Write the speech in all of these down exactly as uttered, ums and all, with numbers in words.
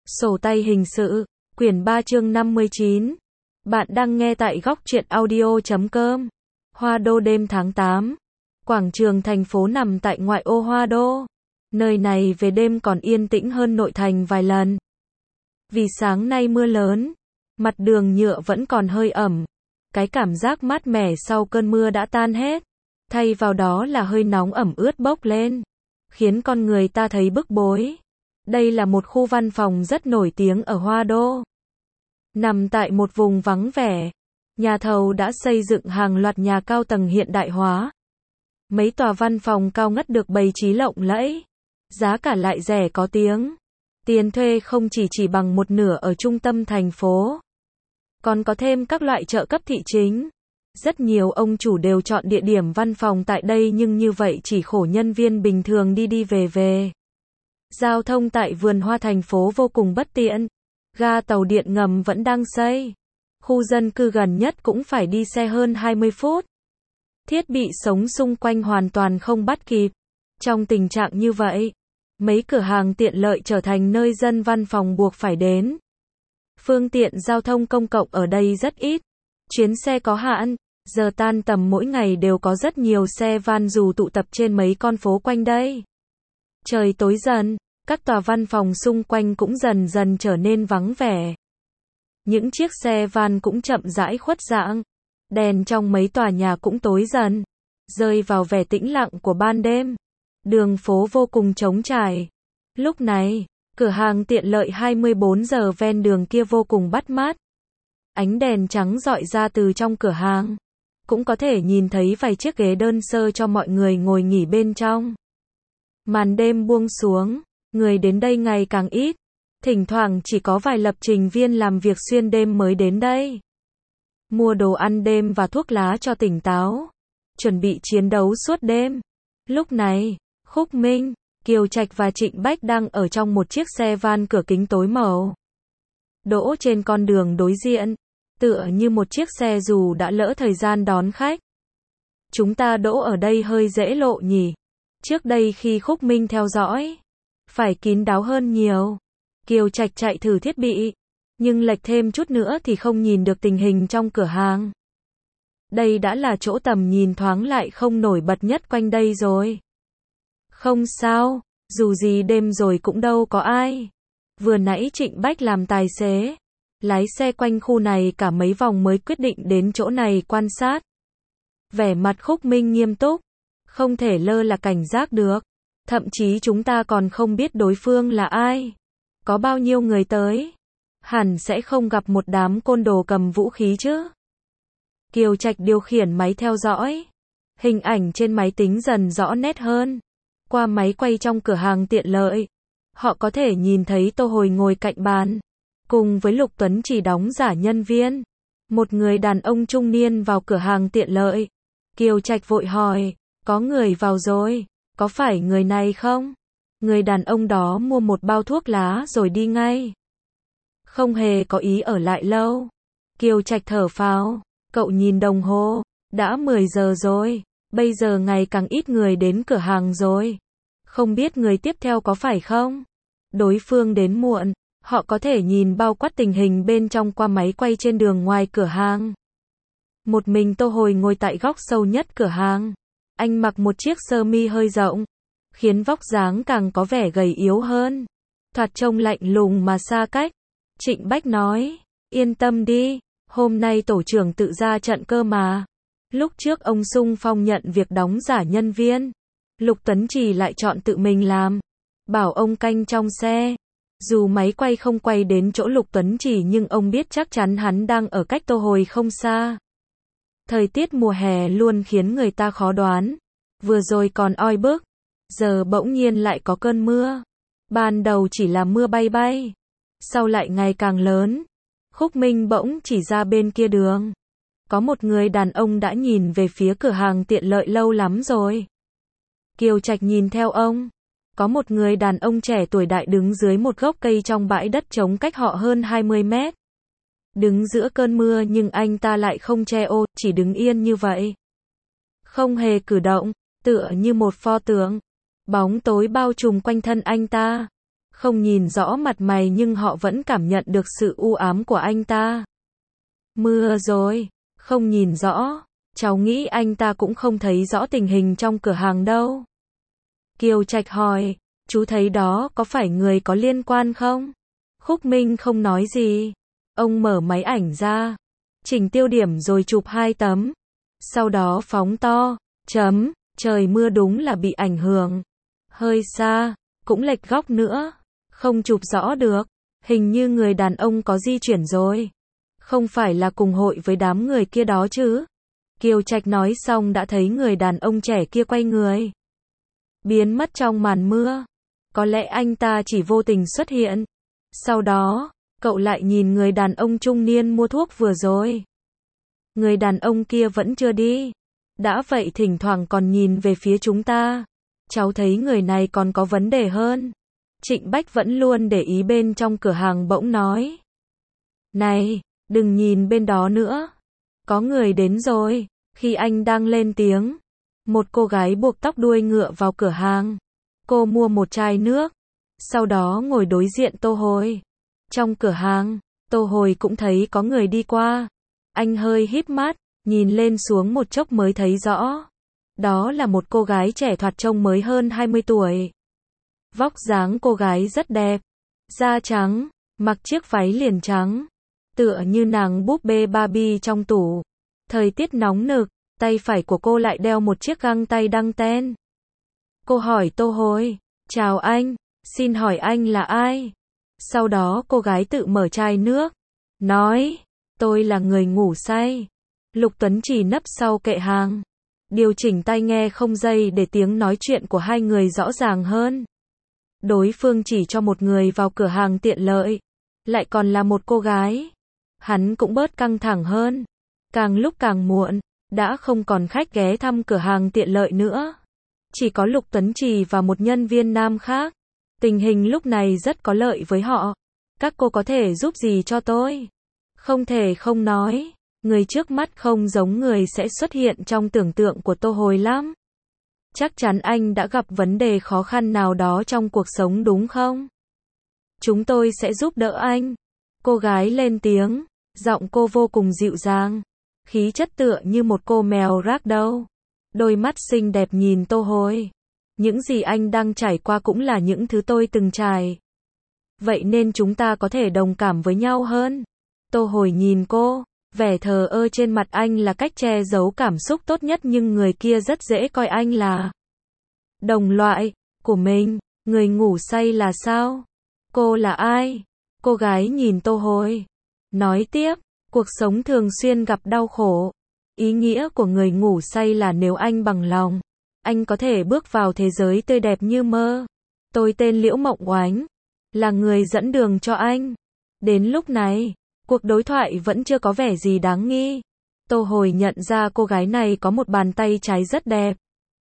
Sổ tay hình sự, quyển ba chương năm mươi chín. Bạn đang nghe tại góc truyện audio chấm com. Hoa Đô đêm tháng tám. Quảng trường thành phố nằm tại ngoại ô Hoa Đô. Nơi này về đêm còn yên tĩnh hơn nội thành vài lần. Vì sáng nay mưa lớn, mặt đường nhựa vẫn còn hơi ẩm. Cái cảm giác mát mẻ sau cơn mưa đã tan hết. Thay vào đó là hơi nóng ẩm ướt bốc lên, khiến con người ta thấy bức bối. Đây là một khu văn phòng rất nổi tiếng ở Hoa Đô. Nằm tại một vùng vắng vẻ, nhà thầu đã xây dựng hàng loạt nhà cao tầng hiện đại hóa. Mấy tòa văn phòng cao ngất được bày trí lộng lẫy, giá cả lại rẻ có tiếng. Tiền thuê không chỉ chỉ bằng một nửa ở trung tâm thành phố, còn có thêm các loại trợ cấp thị chính. Rất nhiều ông chủ đều chọn địa điểm văn phòng tại đây, nhưng như vậy chỉ khổ nhân viên bình thường đi đi về về. Giao thông tại vườn hoa thành phố vô cùng bất tiện. Ga tàu điện ngầm vẫn đang xây. Khu dân cư gần nhất cũng phải đi xe hơn hai mươi phút. Thiết bị sống xung quanh hoàn toàn không bắt kịp. Trong tình trạng như vậy, mấy cửa hàng tiện lợi trở thành nơi dân văn phòng buộc phải đến. Phương tiện giao thông công cộng ở đây rất ít. Chuyến xe có hạn, giờ tan tầm mỗi ngày đều có rất nhiều xe van dù tụ tập trên mấy con phố quanh đây. Trời tối dần, các tòa văn phòng xung quanh cũng dần dần trở nên vắng vẻ. Những chiếc xe van cũng chậm rãi khuất dạng. Đèn trong mấy tòa nhà cũng tối dần, rơi vào vẻ tĩnh lặng của ban đêm. Đường phố vô cùng trống trải. Lúc này, cửa hàng tiện lợi hai mươi bốn giờ ven đường kia vô cùng bắt mắt. Ánh đèn trắng rọi ra từ trong cửa hàng. Cũng có thể nhìn thấy vài chiếc ghế đơn sơ cho mọi người ngồi nghỉ bên trong. Màn đêm buông xuống, người đến đây ngày càng ít. Thỉnh thoảng chỉ có vài lập trình viên làm việc xuyên đêm mới đến đây. Mua đồ ăn đêm và thuốc lá cho tỉnh táo. Chuẩn bị chiến đấu suốt đêm. Lúc này, Khúc Minh, Kiều Trạch và Trịnh Bách đang ở trong một chiếc xe van cửa kính tối màu. Đỗ trên con đường đối diện, tựa như một chiếc xe dù đã lỡ thời gian đón khách. Chúng ta đỗ ở đây hơi dễ lộ nhỉ. Trước đây khi Khúc Minh theo dõi, phải kín đáo hơn nhiều. Kiều Trạch chạy thử thiết bị, nhưng lệch thêm chút nữa thì không nhìn được tình hình trong cửa hàng. Đây đã là chỗ tầm nhìn thoáng lại không nổi bật nhất quanh đây rồi. Không sao, dù gì đêm rồi cũng đâu có ai. Vừa nãy Trịnh Bách làm tài xế, lái xe quanh khu này cả mấy vòng mới quyết định đến chỗ này quan sát. Vẻ mặt Khúc Minh nghiêm túc, không thể lơ là cảnh giác được. Thậm chí chúng ta còn không biết đối phương là ai, có bao nhiêu người tới. Hẳn sẽ không gặp một đám côn đồ cầm vũ khí chứ. Kiều Trạch điều khiển máy theo dõi. Hình ảnh trên máy tính dần rõ nét hơn. Qua máy quay trong cửa hàng tiện lợi, họ có thể nhìn thấy Tô Hồi ngồi cạnh bàn, cùng với Lục Tuấn Chỉ đóng giả nhân viên. Một người đàn ông trung niên vào cửa hàng tiện lợi. Kiều Trạch vội hỏi, có người vào rồi, có phải người này không? Người đàn ông đó mua một bao thuốc lá rồi đi ngay. Không hề có ý ở lại lâu. Kiều Trạch thở phào, cậu nhìn đồng hồ, đã mười giờ rồi, bây giờ ngày càng ít người đến cửa hàng rồi. Không biết người tiếp theo có phải không? Đối phương đến muộn, họ có thể nhìn bao quát tình hình bên trong qua máy quay trên đường ngoài cửa hàng. Một mình Tô Hồi ngồi tại góc sâu nhất cửa hàng. Anh mặc một chiếc sơ mi hơi rộng, khiến vóc dáng càng có vẻ gầy yếu hơn. Thoạt trông lạnh lùng mà xa cách. Trịnh Bách nói, yên tâm đi, hôm nay tổ trưởng tự ra trận cơ mà. Lúc trước ông xung phong nhận việc đóng giả nhân viên, Lục Tuấn Chỉ lại chọn tự mình làm, bảo ông canh trong xe. Dù máy quay không quay đến chỗ Lục Tuấn Chỉ nhưng ông biết chắc chắn hắn đang ở cách Tô Hồi không xa. Thời tiết mùa hè luôn khiến người ta khó đoán. Vừa rồi còn oi bức, giờ bỗng nhiên lại có cơn mưa. Ban đầu chỉ là mưa bay bay, sau lại ngày càng lớn. Khúc Minh bỗng chỉ ra bên kia đường. Có một người đàn ông đã nhìn về phía cửa hàng tiện lợi lâu lắm rồi. Kiều Trạch nhìn theo ông. Có một người đàn ông trẻ tuổi đại đứng dưới một gốc cây trong bãi đất trống cách họ hơn hai mươi mét. Đứng giữa cơn mưa nhưng anh ta lại không che ô, chỉ đứng yên như vậy. Không hề cử động, tựa như một pho tượng. Bóng tối bao trùm quanh thân anh ta. không nhìn rõ mặt mày nhưng họ vẫn cảm nhận được sự u ám của anh ta. Mưa rồi, không nhìn rõ, cháu nghĩ anh ta cũng không thấy rõ tình hình trong cửa hàng đâu. Kiều Trạch hỏi, chú thấy đó có phải người có liên quan không? Khúc Minh không nói gì. Ông mở máy ảnh ra, chỉnh tiêu điểm rồi chụp hai tấm. Sau đó phóng to, chấm, trời mưa đúng là bị ảnh hưởng. Hơi xa, cũng lệch góc nữa, không chụp rõ được. Hình như người đàn ông có di chuyển rồi. Không phải là cùng hội với đám người kia đó chứ? Kiều Trạch nói xong đã thấy người đàn ông trẻ kia quay người, biến mất trong màn mưa. Có lẽ anh ta chỉ vô tình xuất hiện. Sau đó, cậu lại nhìn người đàn ông trung niên mua thuốc vừa rồi. Người đàn ông kia vẫn chưa đi. Đã vậy thỉnh thoảng còn nhìn về phía chúng ta. Cháu thấy người này còn có vấn đề hơn. Trịnh Bách vẫn luôn để ý bên trong cửa hàng bỗng nói. Này, đừng nhìn bên đó nữa. Có người đến rồi. Khi anh đang lên tiếng, một cô gái buộc tóc đuôi ngựa vào cửa hàng. Cô mua một chai nước, sau đó ngồi đối diện Tô Hồi. Trong cửa hàng, Tô Hồi cũng thấy có người đi qua. Anh hơi híp mắt, nhìn lên xuống một chốc mới thấy rõ. Đó là một cô gái trẻ thoạt trông mới hơn hai mươi tuổi. Vóc dáng cô gái rất đẹp, da trắng, mặc chiếc váy liền trắng, tựa như nàng búp bê Barbie trong tủ. Thời tiết nóng nực, tay phải của cô lại đeo một chiếc găng tay đăng ten. Cô hỏi Tô Hồi, chào anh, xin hỏi anh là ai? Sau đó cô gái tự mở chai nước, nói, tôi là người ngủ say. Lục Tuấn chỉ nấp sau kệ hàng, điều chỉnh tai nghe không dây để tiếng nói chuyện của hai người rõ ràng hơn. Đối phương chỉ cho một người vào cửa hàng tiện lợi, lại còn là một cô gái. Hắn cũng bớt căng thẳng hơn. Càng lúc càng muộn, đã không còn khách ghé thăm cửa hàng tiện lợi nữa. Chỉ có Lục Tuấn Trì và một nhân viên nam khác. Tình hình lúc này rất có lợi với họ. Các cô có thể giúp gì cho tôi? Không thể không nói, người trước mắt không giống người sẽ xuất hiện trong tưởng tượng của Tô Hồi lắm. Chắc chắn anh đã gặp vấn đề khó khăn nào đó trong cuộc sống đúng không? Chúng tôi sẽ giúp đỡ anh. Cô gái lên tiếng, giọng cô vô cùng dịu dàng. Khí chất tựa như một cô mèo ragdoll. Đôi mắt xinh đẹp nhìn Tô Hồi. Những gì anh đang trải qua cũng là những thứ tôi từng trải. Vậy nên chúng ta có thể đồng cảm với nhau hơn. Tô Hồi nhìn cô, vẻ thờ ơ trên mặt anh là cách che giấu cảm xúc tốt nhất nhưng người kia rất dễ coi anh là đồng loại của mình. Người ngủ say là sao? Cô là ai? Cô gái nhìn Tô Hồi, nói tiếp, cuộc sống thường xuyên gặp đau khổ. Ý nghĩa của người ngủ say là nếu anh bằng lòng, anh có thể bước vào thế giới tươi đẹp như mơ. Tôi tên Liễu Mộng Oánh, là người dẫn đường cho anh. Đến lúc này, cuộc đối thoại vẫn chưa có vẻ gì đáng nghi. Tô Hồi nhận ra cô gái này có một bàn tay trái rất đẹp.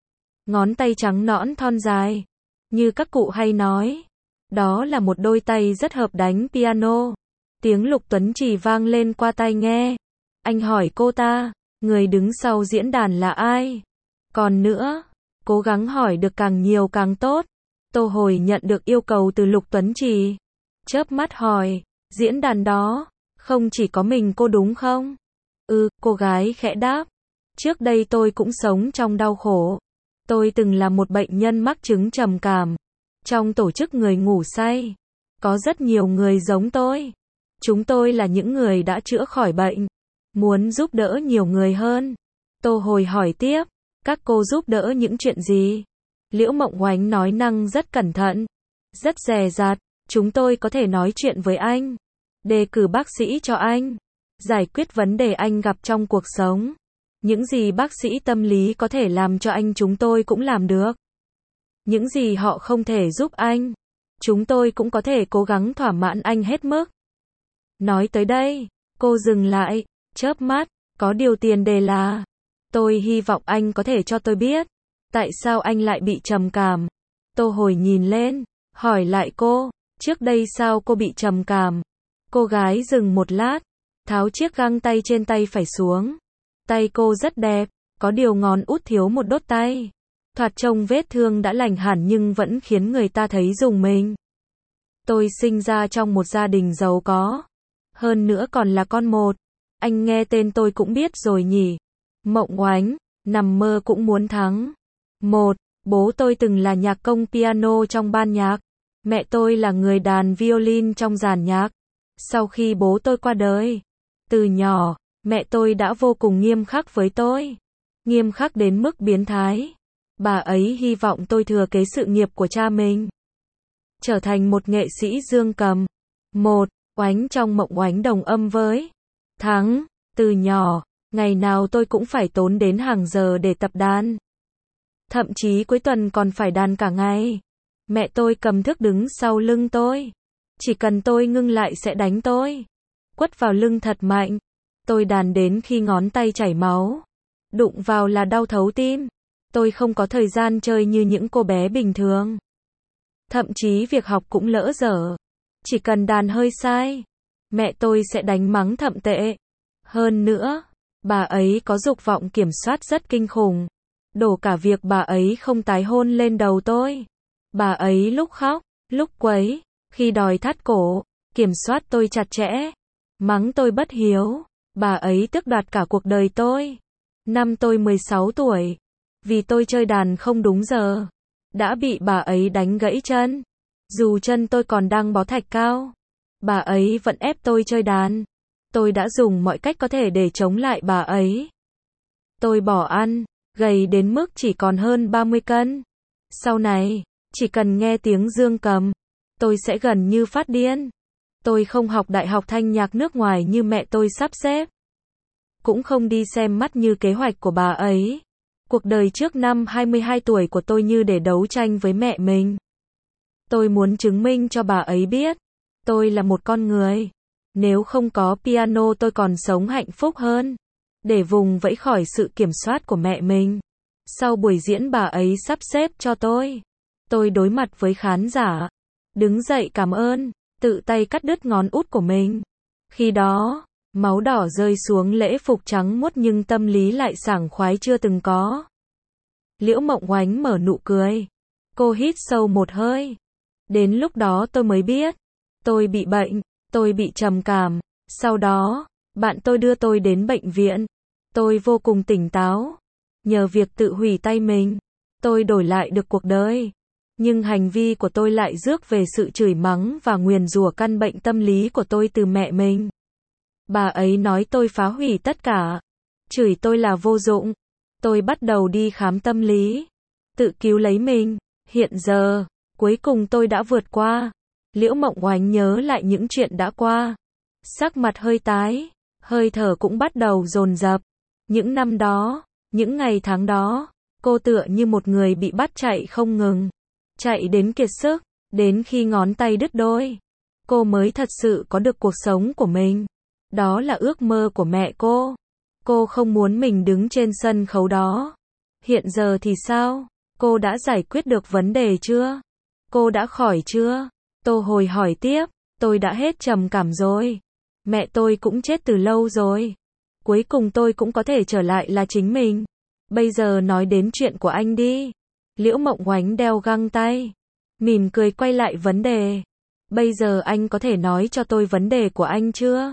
Ngón tay trắng nõn thon dài. Như các cụ hay nói, đó là một đôi tay rất hợp đánh piano. Tiếng Lục Tuấn Trì vang lên qua tai nghe. Anh hỏi cô ta, người đứng sau diễn đàn là ai? Còn nữa, cố gắng hỏi được càng nhiều càng tốt. Tô Hồi nhận được yêu cầu từ Lục Tuấn Trì. Chớp mắt hỏi, diễn đàn đó, không chỉ có mình cô đúng không? Ừ, cô gái khẽ đáp. Trước đây tôi cũng sống trong đau khổ. Tôi từng là một bệnh nhân mắc chứng trầm cảm. Trong tổ chức người ngủ say, có rất nhiều người giống tôi. Chúng tôi là những người đã chữa khỏi bệnh, muốn giúp đỡ nhiều người hơn. Tô Hồi hỏi tiếp, các cô giúp đỡ những chuyện gì? Liễu Mộng Oánh nói năng rất cẩn thận, rất dè dặt. Chúng tôi có thể nói chuyện với anh, đề cử bác sĩ cho anh, giải quyết vấn đề anh gặp trong cuộc sống. Những gì bác sĩ tâm lý có thể làm cho anh chúng tôi cũng làm được. Những gì họ không thể giúp anh, chúng tôi cũng có thể cố gắng thỏa mãn anh hết mức. Nói tới đây, cô dừng lại, chớp mắt, có điều tiền đề là, tôi hy vọng anh có thể cho tôi biết, tại sao anh lại bị trầm cảm. Tô Hồi nhìn lên, hỏi lại cô, trước đây sao cô bị trầm cảm? Cô gái dừng một lát, tháo chiếc găng tay trên tay phải xuống. Tay cô rất đẹp, có điều ngón út thiếu một đốt tay. Thoạt trông vết thương đã lành hẳn nhưng vẫn khiến người ta thấy rùng mình. Tôi sinh ra trong một gia đình giàu có. Hơn nữa còn là con một. Anh nghe tên tôi cũng biết rồi nhỉ. Mộng Oánh, nằm mơ cũng muốn thắng. Một, bố tôi từng là nhạc công piano trong ban nhạc. Mẹ tôi là người đàn violin trong dàn nhạc. Sau khi bố tôi qua đời, từ nhỏ, mẹ tôi đã vô cùng nghiêm khắc với tôi. Nghiêm khắc đến mức biến thái. Bà ấy hy vọng tôi thừa kế sự nghiệp của cha mình. Trở thành một nghệ sĩ dương cầm. Một, Oánh trong Mộng Oánh đồng âm với thắng. Từ nhỏ, ngày nào tôi cũng phải tốn đến hàng giờ để tập đàn. Thậm chí cuối tuần còn phải đàn cả ngày. Mẹ tôi cầm thước đứng sau lưng tôi. Chỉ cần tôi ngưng lại sẽ đánh tôi. Quất vào lưng thật mạnh. Tôi đàn đến khi ngón tay chảy máu. Đụng vào là đau thấu tim. Tôi không có thời gian chơi như những cô bé bình thường. Thậm chí việc học cũng lỡ dở. Chỉ cần đàn hơi sai, mẹ tôi sẽ đánh mắng thậm tệ. Hơn nữa, bà ấy có dục vọng kiểm soát rất kinh khủng. Đổ cả việc bà ấy không tái hôn lên đầu tôi. Bà ấy lúc khóc, lúc quấy, khi đòi thắt cổ, kiểm soát tôi chặt chẽ. Mắng tôi bất hiếu. Bà ấy tước đoạt cả cuộc đời tôi. Năm tôi mười sáu tuổi, vì tôi chơi đàn không đúng giờ, đã bị bà ấy đánh gãy chân. Dù chân tôi còn đang bó thạch cao, bà ấy vẫn ép tôi chơi đàn. Tôi đã dùng mọi cách có thể để chống lại bà ấy. Tôi bỏ ăn, gầy đến mức chỉ còn hơn ba mươi cân. Sau này, chỉ cần nghe tiếng dương cầm, tôi sẽ gần như phát điên. Tôi không học đại học thanh nhạc nước ngoài như mẹ tôi sắp xếp. Cũng không đi xem mắt như kế hoạch của bà ấy. Cuộc đời trước năm hai mươi hai tuổi của tôi như để đấu tranh với mẹ mình. Tôi muốn chứng minh cho bà ấy biết, tôi là một con người. Nếu không có piano tôi còn sống hạnh phúc hơn. Để vùng vẫy khỏi sự kiểm soát của mẹ mình. Sau buổi diễn bà ấy sắp xếp cho tôi. Tôi đối mặt với khán giả. Đứng dậy cảm ơn, tự tay cắt đứt ngón út của mình. Khi đó, máu đỏ rơi xuống lễ phục trắng muốt nhưng tâm lý lại sảng khoái chưa từng có. Liễu Mộng Oánh mở nụ cười. Cô hít sâu một hơi. Đến lúc đó tôi mới biết. Tôi bị bệnh. Tôi bị trầm cảm. Sau đó, bạn tôi đưa tôi đến bệnh viện. Tôi vô cùng tỉnh táo. Nhờ việc tự hủy tay mình, tôi đổi lại được cuộc đời. Nhưng hành vi của tôi lại rước về sự chửi mắng và nguyền rủa căn bệnh tâm lý của tôi từ mẹ mình. Bà ấy nói tôi phá hủy tất cả. Chửi tôi là vô dụng. Tôi bắt đầu đi khám tâm lý. Tự cứu lấy mình. Hiện giờ, cuối cùng tôi đã vượt qua. Liễu Mộng Oánh nhớ lại những chuyện đã qua. Sắc mặt hơi tái. Hơi thở cũng bắt đầu dồn dập. Những năm đó, những ngày tháng đó, cô tựa như một người bị bắt chạy không ngừng. Chạy đến kiệt sức, đến khi ngón tay đứt đôi. Cô mới thật sự có được cuộc sống của mình. Đó là ước mơ của mẹ cô. Cô không muốn mình đứng trên sân khấu đó. Hiện giờ thì sao? Cô đã giải quyết được vấn đề chưa? Cô đã khỏi chưa? Tô Hồi hỏi tiếp. Tôi đã hết trầm cảm rồi. Mẹ tôi cũng chết từ lâu rồi. Cuối cùng tôi cũng có thể trở lại là chính mình. Bây giờ nói đến chuyện của anh đi. Liễu Mộng Oánh đeo găng tay. Mỉm cười quay lại vấn đề. Bây giờ anh có thể nói cho tôi vấn đề của anh chưa?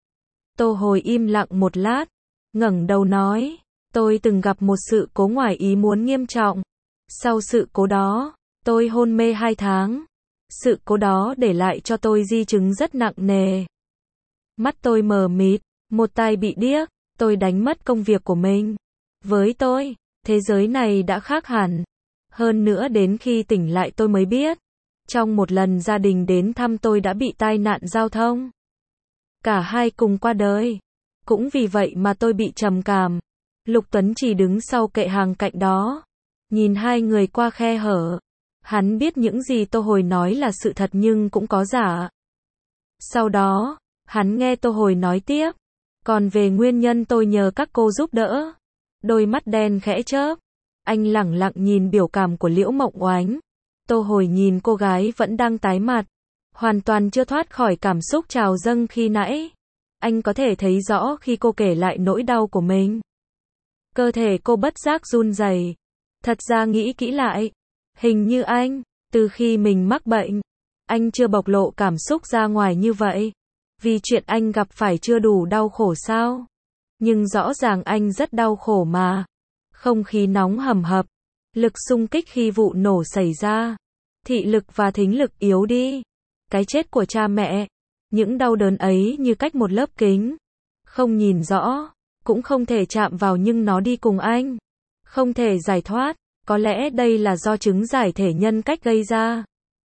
Tô Hồi im lặng một lát. Ngẩng đầu nói. Tôi từng gặp một sự cố ngoài ý muốn nghiêm trọng. Sau sự cố đó, tôi hôn mê hai tháng. Sự cố đó để lại cho tôi di chứng rất nặng nề. Mắt tôi mờ mịt, một tai bị điếc, tôi đánh mất công việc của mình. Với tôi, thế giới này đã khác hẳn. Hơn nữa đến khi tỉnh lại tôi mới biết. Trong một lần gia đình đến thăm tôi đã bị tai nạn giao thông. Cả hai cùng qua đời. Cũng vì vậy mà tôi bị trầm cảm. Lục Tuấn chỉ đứng sau kệ hàng cạnh đó. Nhìn hai người qua khe hở. Hắn biết những gì Tô Hồi nói là sự thật nhưng cũng có giả. Sau đó, hắn nghe Tô Hồi nói tiếp. Còn về nguyên nhân tôi nhờ các cô giúp đỡ. Đôi mắt đen khẽ chớp. Anh lẳng lặng nhìn biểu cảm của Liễu Mộng Oánh. Tô Hồi nhìn cô gái vẫn đang tái mặt. Hoàn toàn chưa thoát khỏi cảm xúc trào dâng khi nãy. Anh có thể thấy rõ khi cô kể lại nỗi đau của mình. Cơ thể cô bất giác run rẩy. Thật ra nghĩ kỹ lại. Hình như anh, từ khi mình mắc bệnh, Anh chưa bộc lộ cảm xúc ra ngoài như vậy. Vì chuyện anh gặp phải chưa đủ đau khổ sao? Nhưng rõ ràng anh rất đau khổ mà. Không khí nóng hầm hập. Lực xung kích khi vụ nổ xảy ra. Thị lực và thính lực yếu đi. Cái chết của cha mẹ. Những đau đớn ấy như cách một lớp kính. Không nhìn rõ. Cũng không thể chạm vào nhưng nó đi cùng anh. Không thể giải thoát. Có lẽ đây là do chứng giải thể nhân cách gây ra.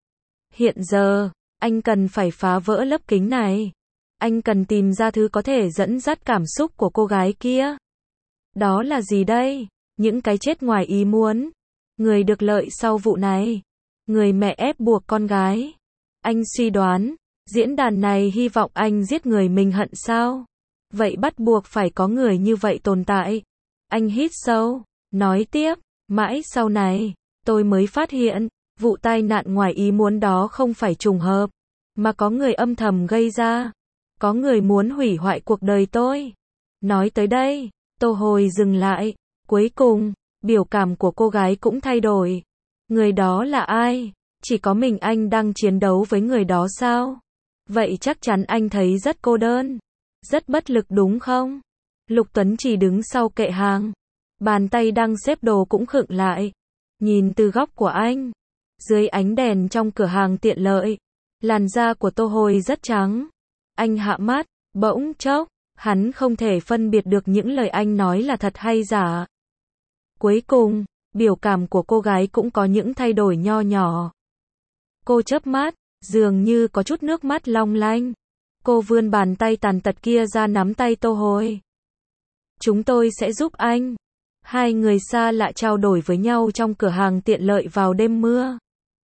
Hiện giờ, anh cần phải phá vỡ lớp kính này. Anh cần tìm ra thứ có thể dẫn dắt cảm xúc của cô gái kia. Đó là gì đây? Những cái chết ngoài ý muốn. Người được lợi sau vụ này. Người mẹ ép buộc con gái. Anh suy đoán, diễn đàn này hy vọng anh giết người mình hận sao? Vậy bắt buộc phải có người như vậy tồn tại. Anh hít sâu, nói tiếp, mãi sau này, tôi mới phát hiện, vụ tai nạn ngoài ý muốn đó không phải trùng hợp, mà có người âm thầm gây ra. Có người muốn hủy hoại cuộc đời tôi. Nói tới đây, Tô Hồi dừng lại. Cuối cùng, biểu cảm của cô gái cũng thay đổi. Người đó là ai? Chỉ có mình anh đang chiến đấu với người đó sao? Vậy chắc chắn anh thấy rất cô đơn. Rất bất lực đúng không? Lục Tuấn chỉ đứng sau kệ hàng. Bàn tay đang xếp đồ cũng khựng lại. Nhìn từ góc của anh. Dưới ánh đèn trong cửa hàng tiện lợi. Làn da của Tô Hồi rất trắng. Anh hạ mắt, bỗng chốc. Hắn không thể phân biệt được những lời anh nói là thật hay giả. Cuối cùng, biểu cảm của cô gái cũng có những thay đổi nho nhỏ. Cô chớp mắt, dường như có chút nước mắt long lanh. Cô vươn bàn tay tàn tật kia ra nắm tay Tô Hồi. Chúng tôi sẽ giúp anh. Hai người xa lạ trao đổi với nhau trong cửa hàng tiện lợi vào đêm mưa.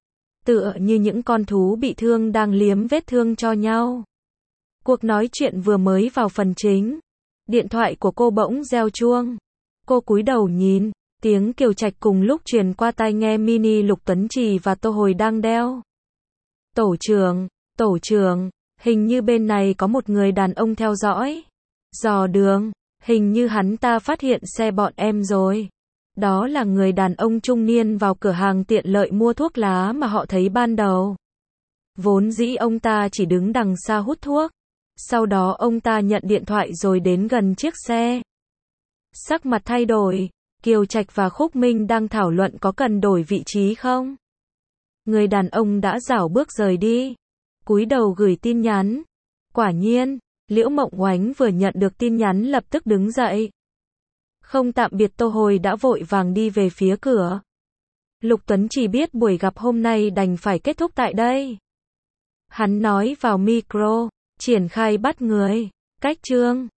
Tựa như những con thú bị thương đang liếm vết thương cho nhau. Cuộc nói chuyện vừa mới vào phần chính. Điện thoại của cô bỗng reo chuông. Cô cúi đầu nhìn, tiếng Kiều Trạch cùng lúc truyền qua tai nghe mini Lục Tuấn Trì và Tô Hồi đang đeo. Tổ trưởng, tổ trưởng, hình như bên này có một người đàn ông theo dõi. Dò đường, hình như hắn ta phát hiện xe bọn em rồi. Đó là người đàn ông trung niên vào cửa hàng tiện lợi mua thuốc lá mà họ thấy ban đầu. Vốn dĩ ông ta chỉ đứng đằng xa hút thuốc. Sau đó ông ta nhận điện thoại rồi đến gần chiếc xe. Sắc mặt thay đổi, Kiều Trạch và Khúc Minh đang thảo luận có cần đổi vị trí không. Người đàn ông đã rảo bước rời đi. Cúi đầu gửi tin nhắn. Quả nhiên, Liễu Mộng Oánh vừa nhận được tin nhắn lập tức đứng dậy. Không tạm biệt Tô Hồi đã vội vàng đi về phía cửa. Lục Tuấn chỉ biết buổi gặp hôm nay đành phải kết thúc tại đây. Hắn nói vào micro, triển khai bắt người. Cách chương